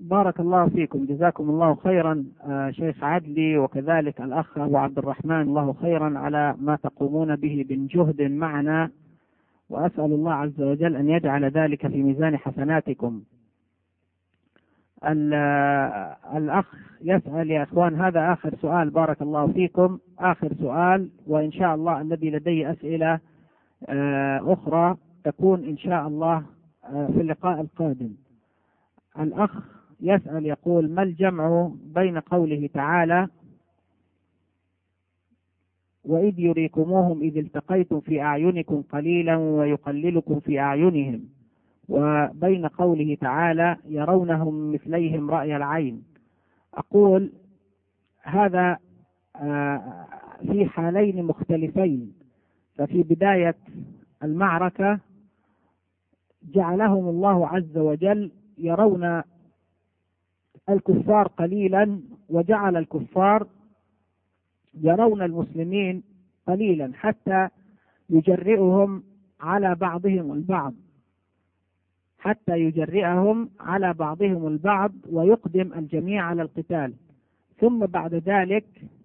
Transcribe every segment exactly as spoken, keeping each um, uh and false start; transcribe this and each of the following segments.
بارك الله فيكم، جزاكم الله خيرا آه شيخ عدلي، وكذلك الأخ أبو عبد الرحمن، الله خيرا على ما تقومون به من جهد معنا، وأسأل الله عز وجل أن يجعل ذلك في ميزان حسناتكم. الأخ يسأل يا أخوان، هذا آخر سؤال، بارك الله فيكم، آخر سؤال، وإن شاء الله الذي لديه أسئلة آه أخرى تكون إن شاء الله آه في اللقاء القادم. الأخ يسأل يقول: ما الجمع بين قوله تعالى وإذ يريكموهم إذ التقيتم في أعينكم قليلا ويقللكم في أعينهم، وبين قوله تعالى يرونهم مثليهم رأي العين؟ أقول هذا في حالين مختلفين. ففي بداية المعركة جعلهم الله عز وجل يرون الكفار قليلا، وجعل الكفار يرون المسلمين قليلا حتى يجرئهم على بعضهم البعض حتى يجرئهم على بعضهم البعض ويقدم الجميع على القتال. ثم بعد ذلك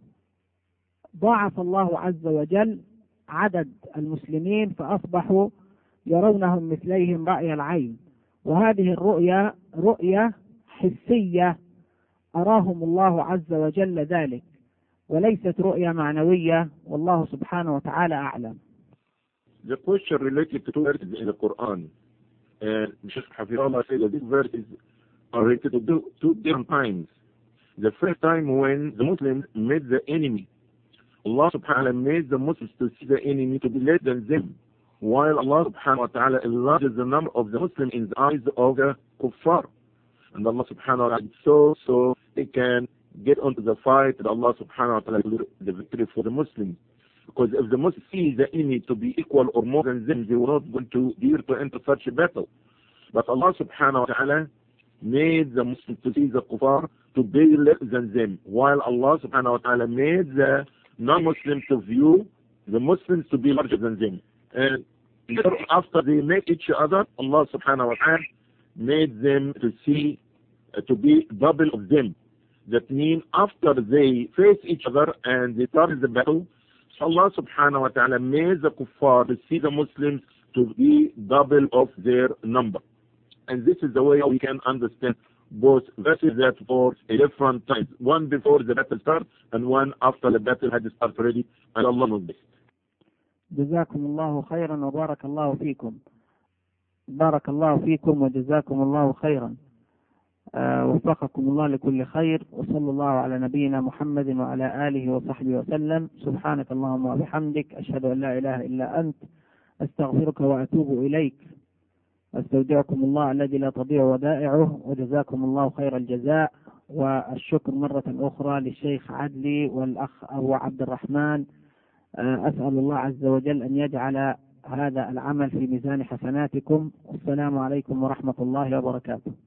ضاعف الله عز وجل عدد المسلمين فأصبحوا يرونهم مثليهم رأي العين. وهذه الرؤية رؤية حسية أراهم الله عز وجل ذلك، وليست رؤية معنوية، والله سبحانه وتعالى أعلم. The question related to two verses in the Quran, and Sheikh Hafizullah said that these verses are related to two different times. The first time when the Muslims met the enemy, Allah subhanahu wa ta'ala made the Muslims to see the enemy to be less than them, while Allah subhanahu wa ta'ala enlarges the number of the Muslims in the eyes of the kuffar. And Allah subhanahu wa ta'ala so so they can get onto the fight, and Allah subhanahu wa ta'ala will the victory for the Muslims. Because if the Muslims see the enemy to be equal or more than them, they will not going to dare to enter such a battle. But Allah subhanahu wa ta'ala made the Muslims to see the kuffar to be less than them, while Allah subhanahu wa ta'ala made the non-Muslims to view the Muslims to be larger than them. And after they met each other, Allah subhanahu wa ta'ala made them to see uh, to be double of them. That means after they face each other and they started the battle, so Allah subhanahu wa ta'ala made the kuffar to see the Muslims to be double of their number. And this is the way we can understand both verses that for a different times, one before the battle starts and one after the battle had started already, and Allah knows best. جزاكم الله خيرا وبارك الله فيكم. بارك الله فيكم وجزاكم الله خيرا. أه وفقكم الله لكل خير، وصلى الله على نبينا محمد وعلى آله وصحبه وسلم. سبحانك اللهم وبحمدك، أشهد أن لا إله إلا أنت، أستغفرك وأتوب إليك. أستودعكم الله الذي لا تضيع ودائعه، وجزاكم الله خير الجزاء. والشكر مرة أخرى للشيخ عدلي والأخ أبو عبد الرحمن. أسأل الله عز وجل أن يجعل هذا العمل في ميزان حسناتكم. والسلام عليكم ورحمة الله وبركاته.